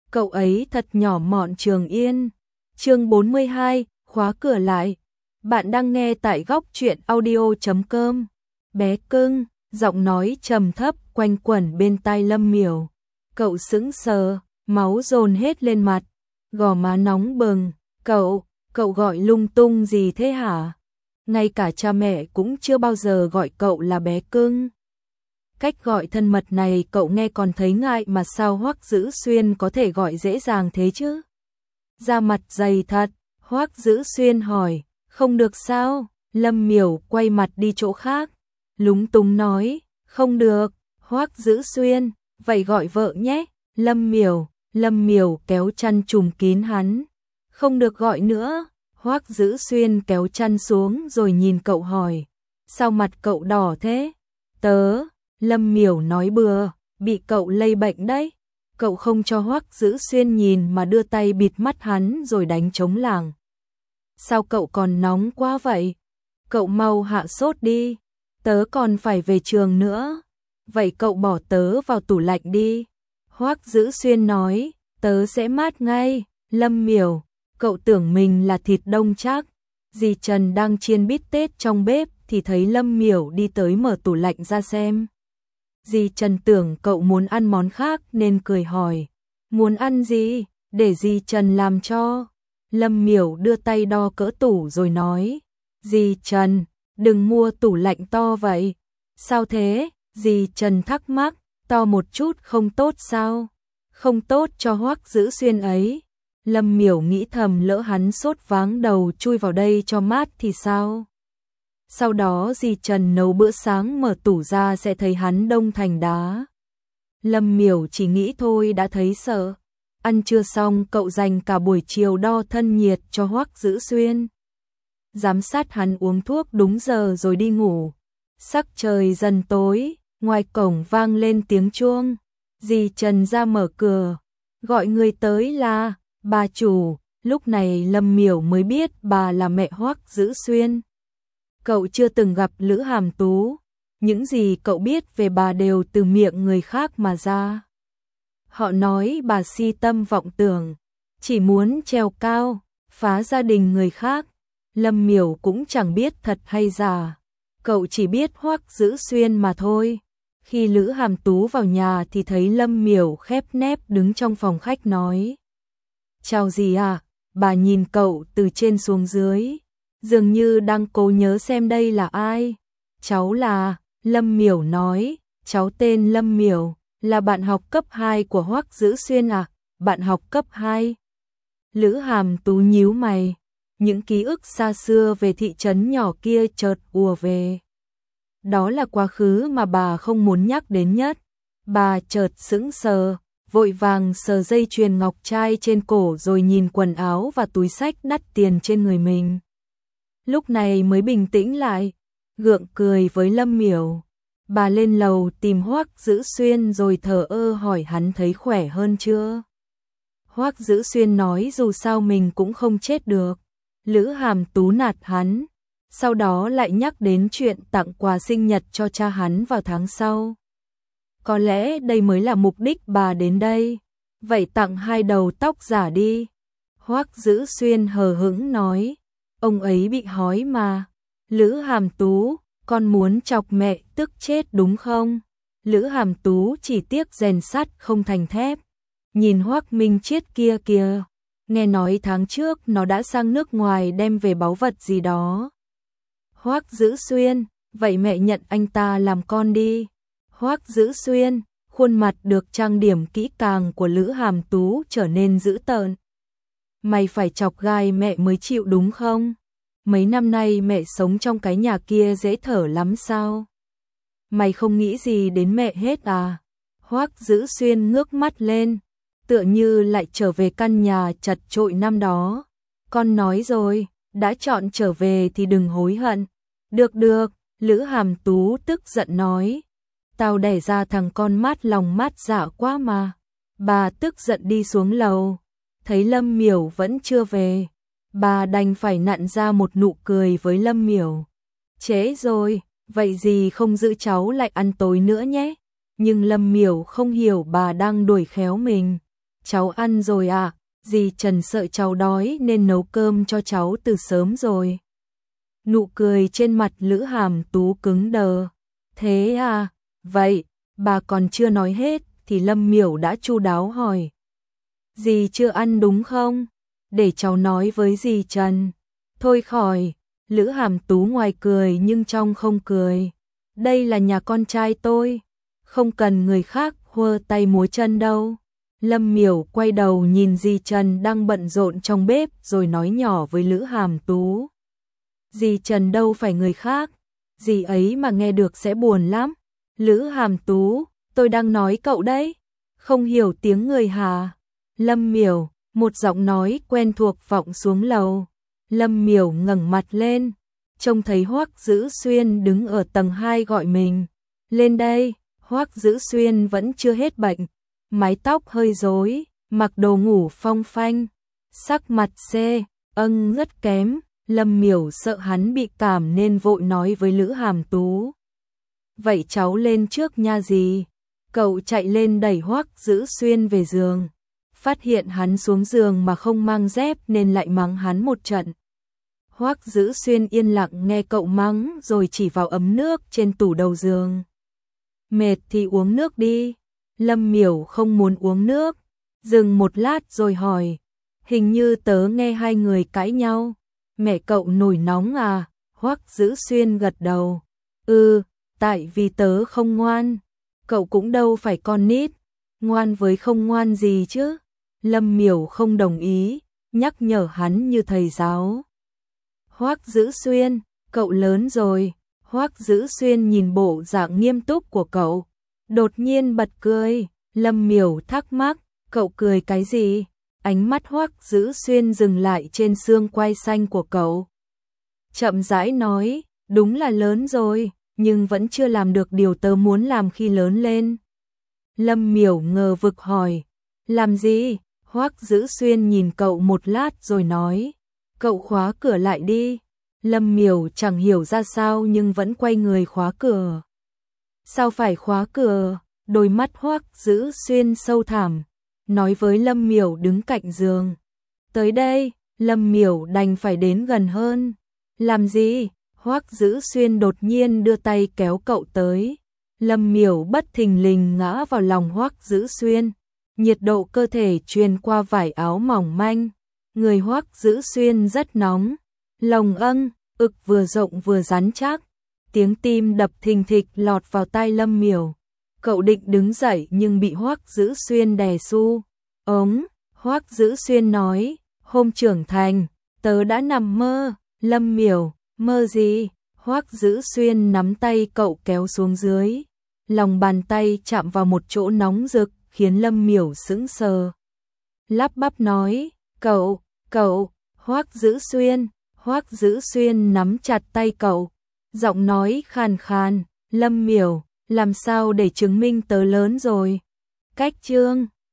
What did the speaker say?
Cậu ấy thật nhỏ mọn Trường Yên. Chương 42, khóa cửa lại. Bạn đang nghe tại góc truyện audio.com. Bé cưng, giọng nói trầm thấp quanh quẩn bên tai Lâm Miểu. Cậu sững sờ, máu dồn hết lên mặt, gò má nóng bừng. Cậu gọi lung tung gì thế hả? Ngay cả cha mẹ cũng chưa bao giờ gọi cậu là bé cưng. Cách gọi thân mật này cậu nghe còn thấy ngại mà sao Hoắc Dữ Xuyên có thể gọi dễ dàng thế chứ? Da mặt dày thật, Hoắc Dữ Xuyên hỏi, không được sao? Lâm Miểu quay mặt đi chỗ khác, lúng túng nói, không được. Hoắc Dữ Xuyên, vậy gọi vợ nhé. Lâm Miểu kéo chăn trùm kín hắn, không được gọi nữa. Hoắc Dữ Xuyên kéo chăn xuống rồi nhìn cậu hỏi, sao mặt cậu đỏ thế? Lâm Miểu nói bừa, bị cậu lây bệnh đấy. Cậu không cho Hoắc Dữ Xuyên nhìn mà đưa tay bịt mắt hắn rồi đánh trống lảng. Sao cậu còn nóng quá vậy? Cậu mau hạ sốt đi, tớ còn phải về trường nữa. Vậy cậu bỏ tớ vào tủ lạnh đi. Hoắc Dữ Xuyên nói, tớ sẽ mát ngay. Lâm Miểu, cậu tưởng mình là thịt đông chắc. Dì Trần đang chiên bít tết trong bếp thì thấy Lâm Miểu đi tới mở tủ lạnh ra xem. Dì Trần tưởng cậu muốn ăn món khác nên cười hỏi, muốn ăn gì, để dì Trần làm cho. Lâm Miểu đưa tay đo cỡ tủ rồi nói, dì Trần, đừng mua tủ lạnh to vậy. Sao thế? Dì Trần thắc mắc, to một chút không tốt sao? Không tốt cho Hoắc Dữ Xuyên ấy. Lâm Miểu nghĩ thầm, lỡ hắn sốt váng đầu chui vào đây cho mát thì sao? Sau đó dì Trần nấu bữa sáng mở tủ ra sẽ thấy hắn đông thành đá. Lâm Miểu chỉ nghĩ thôi đã thấy sợ. Ăn trưa xong cậu dành cả buổi chiều đo thân nhiệt cho Hoắc Dữ Xuyên, giám sát hắn uống thuốc đúng giờ rồi đi ngủ. Sắc trời dần tối, ngoài cổng vang lên tiếng chuông. Dì Trần ra mở cửa, gọi người tới là bà chủ. Lúc này Lâm Miểu mới biết bà là mẹ Hoắc Dữ Xuyên. Cậu chưa từng gặp Lữ Hàm Tú, những gì cậu biết về bà đều từ miệng người khác mà ra. Họ nói bà si tâm vọng tưởng, chỉ muốn trèo cao, phá gia đình người khác. Lâm Miểu cũng chẳng biết thật hay giả, cậu chỉ biết Hoắc Dữ Xuyên mà thôi. Khi Lữ Hàm Tú vào nhà thì thấy Lâm Miểu khép nép đứng trong phòng khách nói, chào dì à. Bà nhìn cậu từ trên xuống dưới, dường như đang cố nhớ xem đây là ai. Cháu là, Lâm Miểu nói, cháu tên Lâm Miểu, là bạn học cấp 2 của Hoắc Dữ Xuyên à? Bạn học cấp 2? Lữ Hàm Tú nhíu mày, những ký ức xa xưa về thị trấn nhỏ kia chợt ùa về. Đó là quá khứ mà bà không muốn nhắc đến nhất. Bà chợt sững sờ, vội vàng sờ dây chuyền ngọc trai trên cổ rồi nhìn quần áo và túi xách đắt tiền trên người mình. Lúc này mới bình tĩnh lại, gượng cười với Lâm Miểu. Bà lên lầu tìm Hoắc Dữ Xuyên rồi thờ ơ hỏi hắn thấy khỏe hơn chưa. Hoắc Dữ Xuyên nói dù sao mình cũng không chết được. Lữ Hàm Tú nạt hắn, sau đó lại nhắc đến chuyện tặng quà sinh nhật cho cha hắn vào tháng sau. Có lẽ đây mới là mục đích bà đến đây. Vậy tặng 2 đầu tóc giả đi. Hoắc Dữ Xuyên hờ hững nói, ông ấy bị hói mà. Lữ Hàm Tú, con muốn chọc mẹ tức chết đúng không? Lữ Hàm Tú chỉ tiếc rèn sắt không thành thép. Nhìn Hoắc Minh Chiết kia kìa, nghe nói tháng trước nó đã sang nước ngoài đem về báu vật gì đó. Hoắc Dữ Xuyên, vậy mẹ nhận anh ta làm con đi. Hoắc Dữ Xuyên, khuôn mặt được trang điểm kỹ càng của Lữ Hàm Tú trở nên dữ tợn. Mày phải chọc gai mẹ mới chịu đúng không? Mấy năm nay mẹ sống trong cái nhà kia dễ thở lắm sao? Mày không nghĩ gì đến mẹ hết à? Hoắc Dữ Xuyên ngước mắt lên, tựa như lại trở về căn nhà chật chội năm đó. Con nói rồi, đã chọn trở về thì đừng hối hận. Được, Lữ Hàm Tú tức giận nói, tao đẻ ra thằng con mát lòng mát dạ quá mà. Bà tức giận đi xuống lầu, thấy Lâm Miểu vẫn chưa về, bà đành phải nặn ra một nụ cười với Lâm Miểu. Trễ rồi, vậy gì không giữ cháu lại ăn tối nữa nhé. Nhưng Lâm Miểu không hiểu bà đang đuổi khéo mình, cháu ăn rồi à? Dì Trần sợ cháu đói nên nấu cơm cho cháu từ sớm rồi. Nụ cười trên mặt Lữ Hàm Tú cứng đờ. Thế à? Vậy, bà còn chưa nói hết thì Lâm Miểu đã chu đáo hỏi. Dì chưa ăn đúng không? Để cháu nói với dì Trần. Thôi khỏi, Lữ Hàm Tú ngoài cười nhưng trong không cười. Đây là nhà con trai tôi, không cần người khác hơ tay múa chân đâu. Lâm Miểu quay đầu nhìn dì Trần đang bận rộn trong bếp rồi nói nhỏ với Lữ Hàm Tú. Dì Trần đâu phải người khác, dì ấy mà nghe được sẽ buồn lắm. Lữ Hàm Tú, tôi đang nói cậu đấy, không hiểu tiếng người hả? Lâm Miểu, một giọng nói quen thuộc vọng xuống lầu. Lâm Miểu ngẩng mặt lên, trông thấy Hoắc Dữ Xuyên đứng ở tầng 2 gọi mình. Lên đây, Hoắc Dữ Xuyên vẫn chưa hết bệnh, mái tóc hơi rối, mặc đồ ngủ phong phanh, sắc mặt rất kém. Lâm Miểu sợ hắn bị cảm nên vội nói với Lữ Hàm Tú. Vậy cháu lên trước nha dì. Cậu chạy lên đẩy Hoắc Dữ Xuyên về giường. Phát hiện hắn xuống giường mà không mang dép nên lại mắng hắn một trận. Hoắc Dữ Xuyên yên lặng nghe cậu mắng rồi chỉ vào ấm nước trên tủ đầu giường. Mệt thì uống nước đi. Lâm Miểu không muốn uống nước. Dừng một lát rồi hỏi. Hình như tớ nghe hai người cãi nhau. Mẹ cậu nổi nóng à? Hoắc Dữ Xuyên gật đầu. Tại vì tớ không ngoan. Cậu cũng đâu phải con nít. Ngoan với không ngoan gì chứ? Lâm Miểu không đồng ý, nhắc nhở hắn như thầy giáo. Hoắc Dữ Xuyên, cậu lớn rồi. Hoắc Dữ Xuyên nhìn bộ dạng nghiêm túc của cậu, đột nhiên bật cười. Lâm Miểu thắc mắc, cậu cười cái gì? Ánh mắt Hoắc Dữ Xuyên dừng lại trên xương quai xanh của cậu. Chậm rãi nói, đúng là lớn rồi, nhưng vẫn chưa làm được điều tớ muốn làm khi lớn lên. Lâm Miểu ngờ vực hỏi, làm gì? Hoắc Dữ Xuyên nhìn cậu một lát rồi nói, cậu khóa cửa lại đi. Lâm Miểu chẳng hiểu ra sao nhưng vẫn quay người khóa cửa. Sao phải khóa cửa? Đôi mắt Hoắc Dữ Xuyên sâu thẳm, nói với Lâm Miểu đứng cạnh giường. Tới đây, Lâm Miểu đành phải đến gần hơn. Làm gì? Hoắc Dữ Xuyên đột nhiên đưa tay kéo cậu tới. Lâm Miểu bất thình lình ngã vào lòng Hoắc Dữ Xuyên. Nhiệt độ cơ thể truyền qua vải áo mỏng manh. Người Hoắc Dữ Xuyên rất nóng. Lồng ực vừa rộng vừa rắn chắc. Tiếng tim đập thình thịch lọt vào tai Lâm Miểu. Cậu định đứng dậy nhưng bị Hoắc Dữ Xuyên đè su. Hoắc Dữ Xuyên nói, hôm trưởng thành, tớ đã nằm mơ. Lâm Miểu, mơ gì? Hoắc Dữ Xuyên nắm tay cậu kéo xuống dưới. Lòng bàn tay chạm vào một chỗ nóng rực, khiến Lâm Miểu sững sờ. Lắp bắp nói, cậu, Hoắc Dữ Xuyên nắm chặt tay cậu, giọng nói khàn khàn, Lâm Miểu, làm sao để chứng minh tớ lớn rồi? Cách chương